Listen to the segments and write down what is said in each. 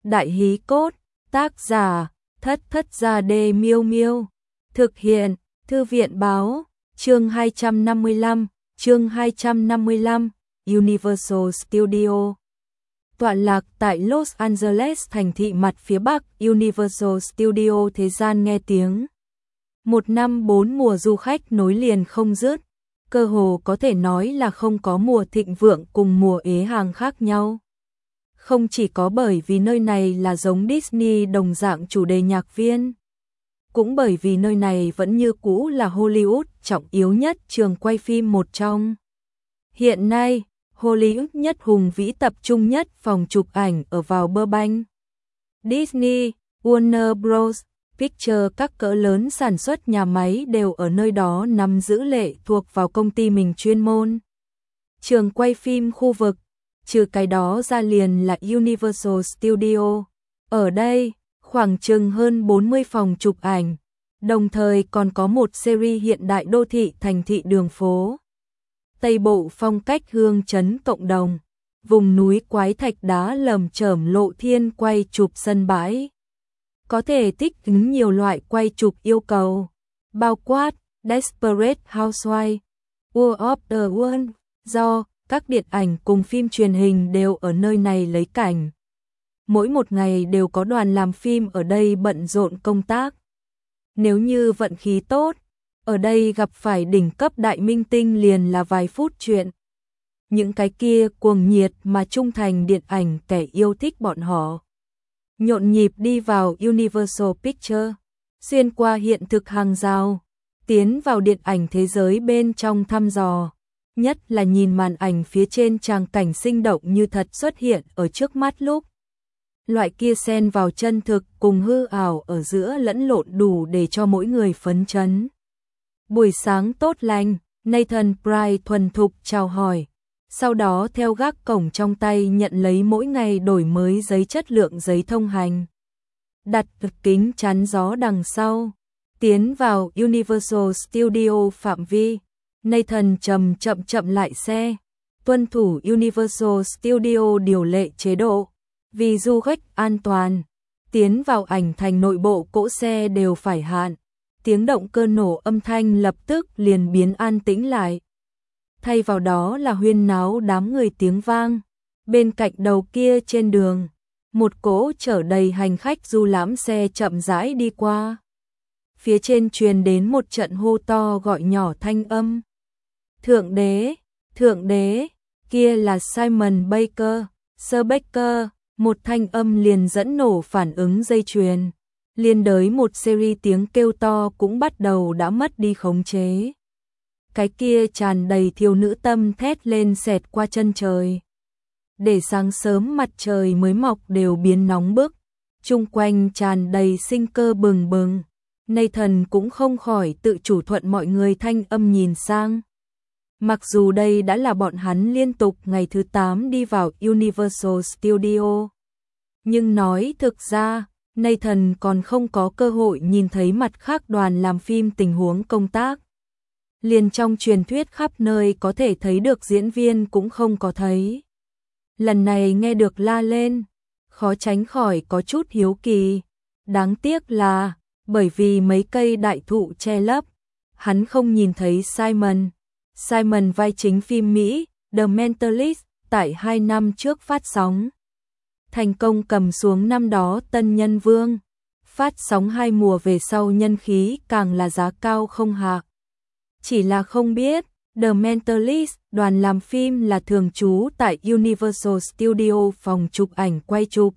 Đại hí cốt, tác giả, Thất Thất Gia Đê Miêu Miêu. Thực hiện, Thư viện báo, chương 255, Universal Studio. Tọa lạc tại Los Angeles, thành thị mặt phía Bắc. Universal Studio thế gian nghe tiếng. Một năm 4 mùa du khách nối liền không dứt, cơ hồ có thể nói là không có mùa thịnh vượng cùng mùa ế hàng khác nhau. Không chỉ có bởi vì nơi này là giống Disney đồng dạng chủ đề nhạc viên, cũng bởi vì nơi này vẫn như cũ là Hollywood trọng yếu nhất trường quay phim một trong. Hiện nay, Hollywood nhất hùng vĩ tập trung nhất phòng chụp ảnh ở vào Burbank. Disney, Warner Bros. Pictures, các cỡ lớn sản xuất nhà máy đều ở nơi đó nắm giữ lệ thuộc vào công ty mình chuyên môn. Trường quay phim khu vực, trừ cái đó ra liền là Universal Studio. Ở đây, khoảng chừng hơn 40 phòng chụp ảnh, đồng thời còn có một series hiện đại đô thị thành thị đường phố. Tây bộ phong cách hương trấn cộng đồng, vùng núi quái thạch đá lởm chởm lộ thiên quay chụp sân bãi. Có thể thích ứng nhiều loại quay chụp yêu cầu, bao quát Desperate Housewives, War of the World, do các điện ảnh cùng phim truyền hình đều ở nơi này lấy cảnh. Mỗi một ngày đều có đoàn làm phim ở đây bận rộn công tác. Nếu như vận khí tốt, ở đây gặp phải đỉnh cấp đại minh tinh liền là vài phút chuyện. Những cái kia cuồng nhiệt mà trung thành điện ảnh kẻ yêu thích bọn họ nhộn nhịp đi vào Universal Pictures, xuyên qua hiện thực hàng rào, tiến vào điện ảnh thế giới bên trong thăm dò. Nhất là nhìn màn ảnh phía trên tràng cảnh sinh động như thật xuất hiện ở trước mắt lúc. Loại kia xen vào chân thực cùng hư ảo ở giữa lẫn lộn đủ để cho mỗi người phấn chấn. Buổi sáng tốt lành, Nathan Pryce thuần thục chào hỏi, sau đó theo gác cổng trong tay nhận lấy mỗi ngày đổi mới giấy chất lượng giấy thông hành. Đặt kính chắn gió đằng sau, tiến vào Universal Studio phạm vi. Nathan chậm lại xe, tuân thủ Universal Studio điều lệ chế độ, vì du khách an toàn, tiến vào ảnh thành nội bộ cỗ xe đều phải hạn, tiếng động cơ nổ âm thanh lập tức liền biến an tĩnh lại. Thay vào đó là huyên náo đám người tiếng vang, bên cạnh đầu kia trên đường, một cỗ chở đầy hành khách du lãm xe chậm rãi đi qua. Phía trên truyền đến một trận hô to gọi nhỏ thanh âm. Thượng đế, kia là Simon Baker, Sir Baker, một thanh âm liền dẫn nổ phản ứng dây chuyền. Liên đới một series tiếng kêu to cũng bắt đầu đã mất đi khống chế. Cái kia tràn đầy thiếu nữ tâm thét lên xẹt qua chân trời. Để sáng sớm mặt trời mới mọc đều biến nóng bức, chung quanh tràn đầy sinh cơ bừng bừng. Nathan cũng không khỏi tự chủ thuận mọi người thanh âm nhìn sang. Mặc dù đây đã là bọn hắn liên tục ngày thứ 8 đi vào Universal Studio, nhưng nói thực ra, Nathan còn không có cơ hội nhìn thấy mặt khác đoàn làm phim tình huống công tác. Liền trong truyền thuyết khắp nơi có thể thấy được diễn viên cũng không có thấy. Lần này nghe được la lên, khó tránh khỏi có chút hiếu kỳ. Đáng tiếc là, bởi vì mấy cây đại thụ che lấp, hắn không nhìn thấy Simon. Simon vai chính phim Mỹ, The Mentalist, tại 2 năm trước phát sóng. Thành công cầm xuống năm đó Tân Nhân Vương. Phát sóng 2 mùa về sau nhân khí càng là giá cao không hạ. Chỉ là không biết, The Mentalist đoàn làm phim là thường trú tại Universal Studio phòng chụp ảnh quay chụp.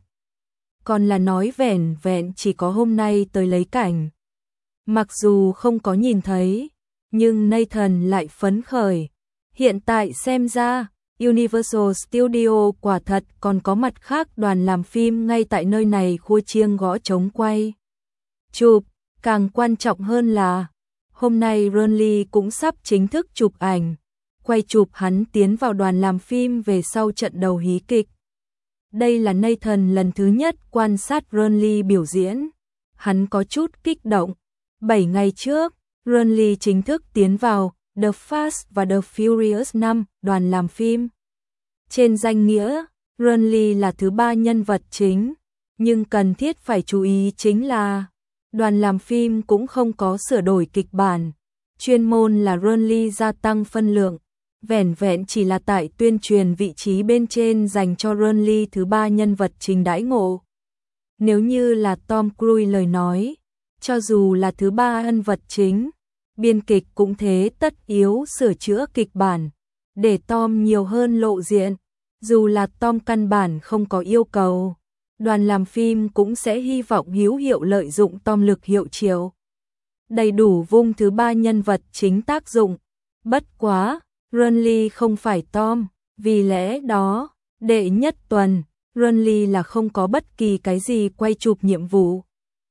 Còn là nói vẻn vẹn chỉ có hôm nay tới lấy cảnh. Mặc dù không có nhìn thấy, nhưng Nathan lại phấn khởi. Hiện tại xem ra, Universal Studio quả thật còn có mặt khác đoàn làm phim ngay tại nơi này khua chiêng gõ trống quay chụp. Càng quan trọng hơn là, hôm nay Ron Lee cũng sắp chính thức chụp ảnh. Quay chụp hắn tiến vào đoàn làm phim về sau trận đầu hí kịch. Đây là Nathan lần thứ nhất quan sát Ron Lee biểu diễn. Hắn có chút kích động. 7 ngày trước, Ron Lee chính thức tiến vào The Fast và The Furious 5 đoàn làm phim. Trên danh nghĩa, Ron Lee là thứ 3 nhân vật chính. Nhưng cần thiết phải chú ý chính là đoàn làm phim cũng không có sửa đổi kịch bản, chuyên môn là Renly gia tăng phân lượng, vẻn vẹn chỉ là tại tuyên truyền vị trí bên trên dành cho Renly thứ ba nhân vật chính đãi ngộ. Nếu như là Tom Cruise lời nói, cho dù là thứ ba nhân vật chính, biên kịch cũng thế tất yếu sửa chữa kịch bản, để Tom nhiều hơn lộ diện. Dù là Tom căn bản không có yêu cầu, đoàn làm phim cũng sẽ hy vọng hữu hiệu lợi dụng Tom lực hiệu triệu, đầy đủ vung thứ ba nhân vật chính tác dụng. Bất quá, Renly không phải Tom, vì lẽ đó, đệ nhất tuần, Renly là không có bất kỳ cái gì quay chụp nhiệm vụ.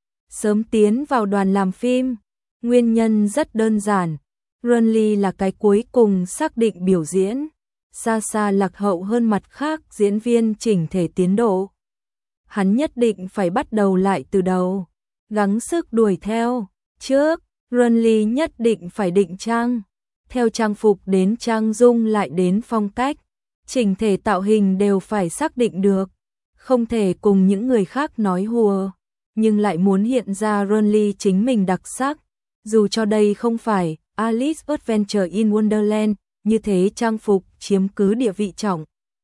Sớm tiến vào đoàn làm phim, nguyên nhân rất đơn giản, Renly là cái cuối cùng xác định biểu diễn, xa xa lạc hậu hơn mặt khác diễn viên chỉnh thể tiến độ. Hắn nhất định phải bắt đầu lại từ đầu, gắng sức đuổi theo. Trước, Renly nhất định phải định trang, theo trang phục đến trang dung lại đến phong cách, chỉnh thể tạo hình đều phải xác định được, không thể cùng những người khác nói hùa, nhưng lại muốn hiện ra Renly chính mình đặc sắc, dù cho đây không phải Alice Adventure in Wonderland, như thế trang phục chiếm cứ địa vị trọng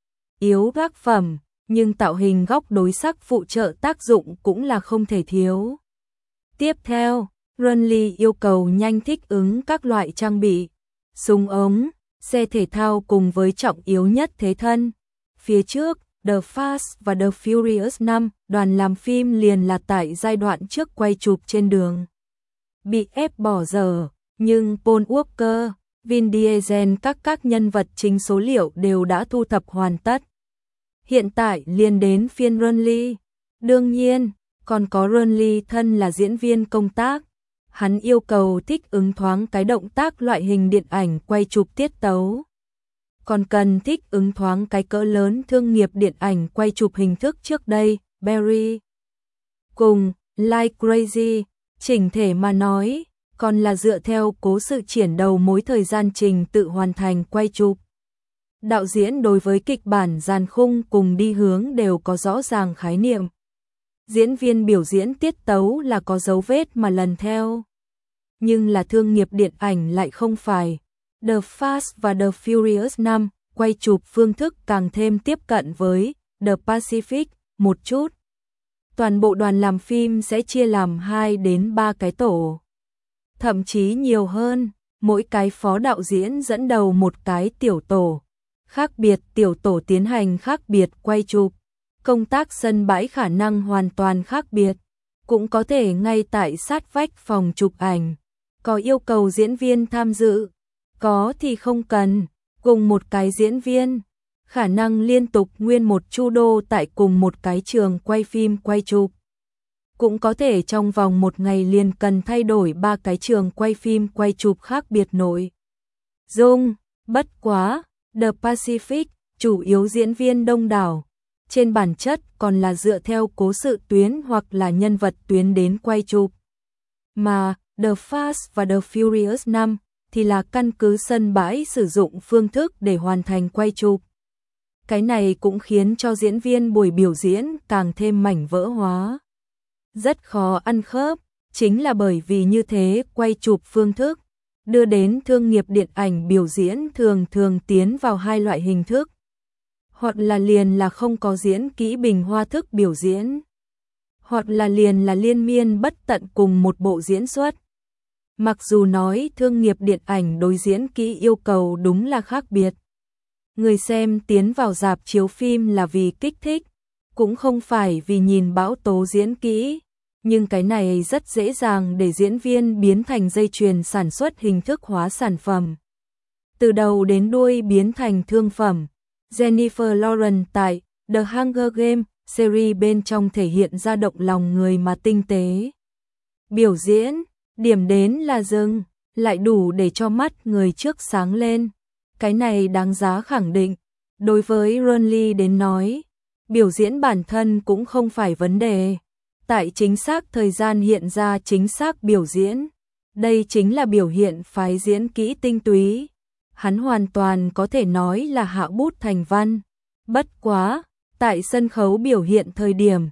yếu gác phẩm, nhưng tạo hình góc đối sắc phụ trợ tác dụng cũng là không thể thiếu. Tiếp theo, Renly yêu cầu nhanh thích ứng các loại trang bị, súng ống, xe thể thao cùng với trọng yếu nhất thế thân. Phía trước, The Fast và The Furious 5, đoàn làm phim liền là tại giai đoạn trước quay chụp trên đường. Bị ép bỏ dở, nhưng Paul Walker, Vin Diesel các nhân vật chính số liệu đều đã thu thập hoàn tất. Hiện tại liền đến phiên Renly. Đương nhiên, còn có Renly thân là diễn viên công tác. Hắn yêu cầu thích ứng thoáng cái động tác loại hình điện ảnh quay chụp tiết tấu. Còn cần thích ứng thoáng cái cỡ lớn thương nghiệp điện ảnh quay chụp hình thức trước đây, Barry. Cùng, Like Crazy, chỉnh thể mà nói, còn là dựa theo cố sự triển đầu mối thời gian trình tự hoàn thành quay chụp. Đạo diễn đối với kịch bản dàn khung cùng đi hướng đều có rõ ràng khái niệm. Diễn viên biểu diễn tiết tấu là có dấu vết mà lần theo. Nhưng là thương nghiệp điện ảnh lại không phải. The Fast và The Furious 5 quay chụp phương thức càng thêm tiếp cận với The Pacific một chút. Toàn bộ đoàn làm phim sẽ chia làm 2 đến 3 cái tổ. Thậm chí nhiều hơn, mỗi cái phó đạo diễn dẫn đầu một cái tiểu tổ. Khác biệt tiểu tổ tiến hành khác biệt quay chụp. Công tác sân bãi khả năng hoàn toàn khác biệt. Cũng có thể ngay tại sát vách phòng chụp ảnh. Có yêu cầu diễn viên tham dự, có thì không cần. Cùng một cái diễn viên, khả năng liên tục nguyên một chu đô tại cùng một cái trường quay phim quay chụp. Cũng có thể trong vòng một ngày liền cần thay đổi 3 cái trường quay phim quay chụp khác biệt nội dung. Bất quá, The Pacific, chủ yếu diễn viên đông đảo, trên bản chất còn là dựa theo cố sự tuyến hoặc là nhân vật tuyến đến quay chụp. Mà, The Fast và The Furious 5 thì là căn cứ sân bãi sử dụng phương thức để hoàn thành quay chụp. Cái này cũng khiến cho diễn viên buổi biểu diễn càng thêm mảnh vỡ hóa. Rất khó ăn khớp, chính là bởi vì như thế quay chụp phương thức, đưa đến thương nghiệp điện ảnh biểu diễn thường thường tiến vào 2 loại hình thức. Hoặc là liền là không có diễn kỹ bình hoa thức biểu diễn. Hoặc là liền là liên miên bất tận cùng một bộ diễn xuất. Mặc dù nói thương nghiệp điện ảnh đối diễn kỹ yêu cầu đúng là khác biệt. Người xem tiến vào rạp chiếu phim là vì kích thích, cũng không phải vì nhìn bão tố diễn kỹ. Nhưng cái này rất dễ dàng để diễn viên biến thành dây chuyền sản xuất hình thức hóa sản phẩm. Từ đầu đến đuôi biến thành thương phẩm. Jennifer Lawrence tại The Hunger Games series bên trong thể hiện ra động lòng người mà tinh tế. Biểu diễn, điểm đến là dừng, lại đủ để cho mắt người trước sáng lên. Cái này đáng giá khẳng định. Đối với Renly đến nói, biểu diễn bản thân cũng không phải vấn đề. Tại chính xác thời gian hiện ra chính xác biểu diễn. Đây chính là biểu hiện phái diễn kỹ tinh túy. Hắn hoàn toàn có thể nói là hạ bút thành văn. Bất quá, tại sân khấu biểu hiện thời điểm,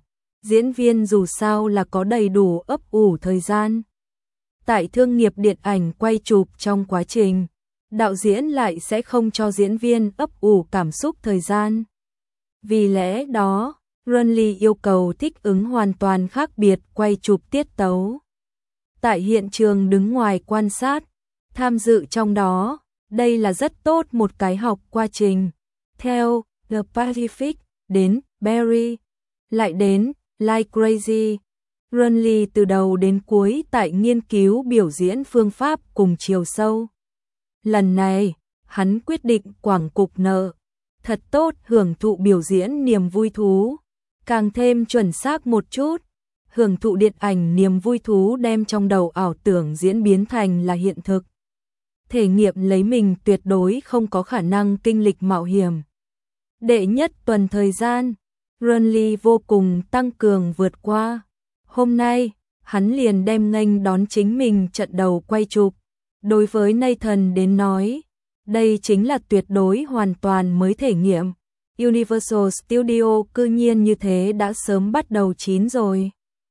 diễn viên dù sao là có đầy đủ ấp ủ thời gian. Tại thương nghiệp điện ảnh quay chụp trong quá trình, đạo diễn lại sẽ không cho diễn viên ấp ủ cảm xúc thời gian. Vì lẽ đó, Renly yêu cầu thích ứng hoàn toàn khác biệt quay chụp tiết tấu. Tại hiện trường đứng ngoài quan sát, tham dự trong đó, đây là rất tốt một cái học quá trình. Theo The Pacific, đến Barry, lại đến Like Crazy, Renly từ đầu đến cuối tại nghiên cứu biểu diễn phương pháp cùng chiều sâu. Lần này, hắn quyết định quảng cục nợ, thật tốt hưởng thụ biểu diễn niềm vui thú, càng thêm chuẩn xác một chút, hưởng thụ điện ảnh niềm vui thú đem trong đầu ảo tưởng diễn biến thành là hiện thực. Thể nghiệm lấy mình tuyệt đối không có khả năng kinh lịch mạo hiểm. Đệ nhất tuần thời gian, Renly vô cùng tăng cường vượt qua. Hôm nay, hắn liền đem nghênh đón chính mình trận đầu quay chụp. Đối với Nathan đến nói, đây chính là tuyệt đối hoàn toàn mới thể nghiệm. Universal Studio cư nhiên như thế đã sớm bắt đầu chín rồi.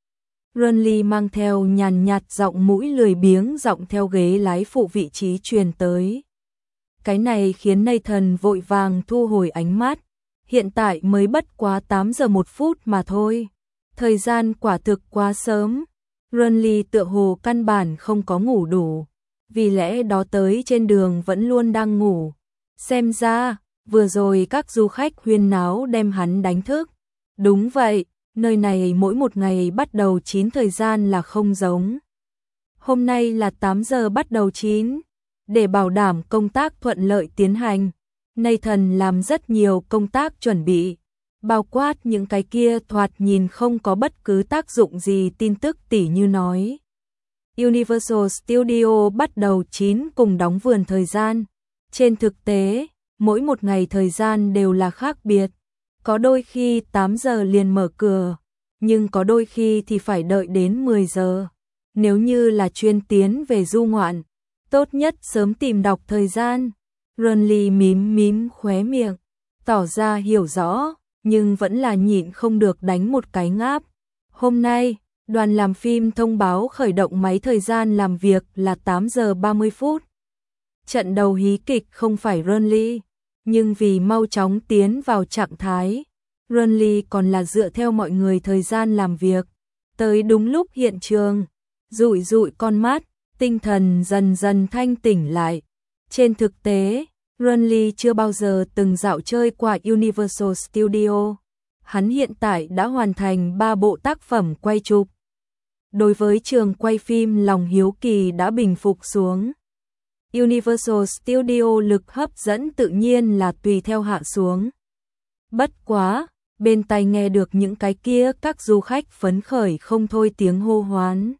Renly mang theo nhàn nhạt giọng mũi lười biếng giọng theo ghế lái phụ vị trí truyền tới. Cái này khiến Nathan vội vàng thu hồi ánh mắt. Hiện tại mới bất quá 8 giờ 1 phút mà thôi. Thời gian quả thực quá sớm. Renly tựa hồ căn bản không có ngủ đủ. Vì lẽ đó tới trên đường vẫn luôn đang ngủ. Xem ra, vừa rồi các du khách huyên náo đem hắn đánh thức. Đúng vậy, nơi này mỗi một ngày bắt đầu 9 thời gian là không giống. Hôm nay là 8 giờ bắt đầu 9. Để bảo đảm công tác thuận lợi tiến hành, Nathan làm rất nhiều công tác chuẩn bị, bao quát những cái kia thoạt nhìn không có bất cứ tác dụng gì tin tức tỉ như nói. Universal Studio bắt đầu 9 cùng đóng vườn thời gian. Trên thực tế, mỗi một ngày thời gian đều là khác biệt. Có đôi khi 8 giờ liền mở cửa, nhưng có đôi khi thì phải đợi đến 10 giờ. Nếu như là chuyên tiến về du ngoạn, tốt nhất sớm tìm đọc thời gian. Renly mím khóe miệng, tỏ ra hiểu rõ, nhưng vẫn là nhịn không được đánh một cái ngáp. Hôm nay, đoàn làm phim thông báo khởi động máy thời gian làm việc là 8 giờ 30 phút. Trận đầu hí kịch không phải Renly, nhưng vì mau chóng tiến vào trạng thái, Renly còn là dựa theo mọi người thời gian làm việc. Tới đúng lúc hiện trường, dụi con mắt, tinh thần dần dần thanh tỉnh lại. Trên thực tế, Renly chưa bao giờ từng dạo chơi qua Universal Studio. Hắn hiện tại đã hoàn thành 3 bộ tác phẩm quay chụp. Đối với trường quay phim lòng hiếu kỳ đã bình phục xuống. Universal Studio lực hấp dẫn tự nhiên là tùy theo hạ xuống. Bất quá, bên tai nghe được những cái kia các du khách phấn khởi không thôi tiếng hô hoán.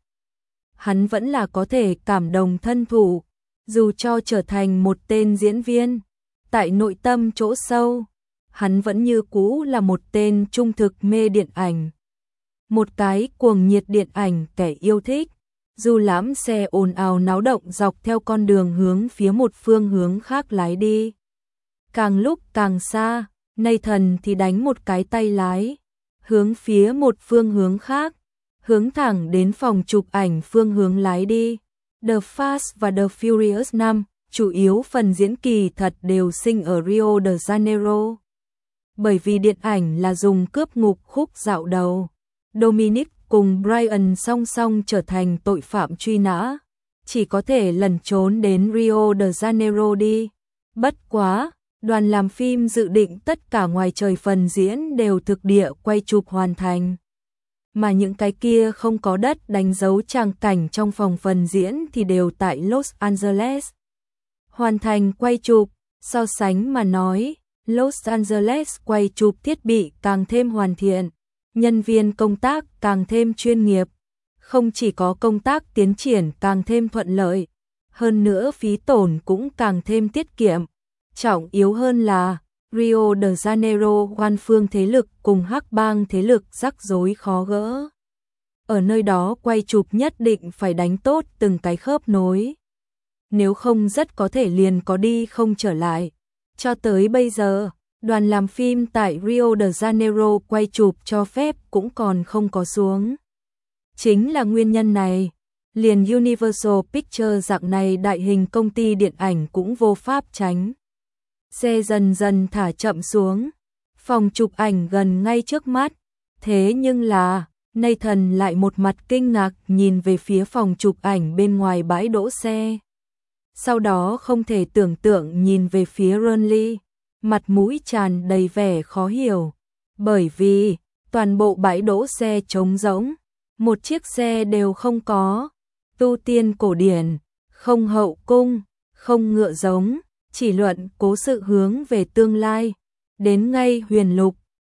Hắn vẫn là có thể cảm động thân thụ, dù cho trở thành một tên diễn viên. Tại nội tâm chỗ sâu, hắn vẫn như cũ là một tên trung thực mê điện ảnh. Một cái cuồng nhiệt điện ảnh kẻ yêu thích. Dù lãm xe ồn ào náo động dọc theo con đường hướng phía một phương hướng khác lái đi. Càng lúc càng xa, Nathan thì đánh một cái tay lái, hướng phía một phương hướng khác, hướng thẳng đến phòng chụp ảnh phương hướng lái đi. The Fast và The Furious 5, chủ yếu phần diễn kỳ thật đều sinh ở Rio de Janeiro. Bởi vì điện ảnh là dùng cướp ngục khúc dạo đầu, Dominic cùng Brian song song trở thành tội phạm truy nã, chỉ có thể lẩn trốn đến Rio de Janeiro đi. Bất quá, đoàn làm phim dự định tất cả ngoài trời phần diễn đều thực địa quay chụp hoàn thành. Mà những cái kia không có đất đánh dấu tràng cảnh trong phòng phần diễn thì đều tại Los Angeles. Hoàn thành quay chụp, so sánh mà nói, Los Angeles quay chụp thiết bị càng thêm hoàn thiện. Nhân viên công tác càng thêm chuyên nghiệp, không chỉ có công tác tiến triển càng thêm thuận lợi, hơn nữa phí tổn cũng càng thêm tiết kiệm. Trọng yếu hơn là, Rio de Janeiro quan phương thế lực cùng hắc bang thế lực rắc rối khó gỡ. Ở nơi đó quay chụp nhất định phải đánh tốt từng cái khớp nối. Nếu không rất có thể liền có đi không trở lại. Cho tới bây giờ, Đoàn làm phim tại Rio de Janeiro quay chụp cho phép cũng còn không có xuống. Chính là nguyên nhân này, liền Universal Pictures dạng này đại hình công ty điện ảnh cũng vô pháp tránh. Xe dần dần thả chậm xuống, phòng chụp ảnh gần ngay trước mắt, thế nhưng là, Nathan lại một mặt kinh ngạc nhìn về phía phòng chụp ảnh bên ngoài bãi đỗ xe. Sau đó không thể tưởng tượng nhìn về phía Ronly, mặt mũi tràn đầy vẻ khó hiểu, bởi vì toàn bộ bãi đỗ xe trống rỗng, một chiếc xe đều không có. Tu tiên cổ điển, không hậu cung, không ngựa giống, chỉ luận cố sự hướng về tương lai, đến ngay huyền lục,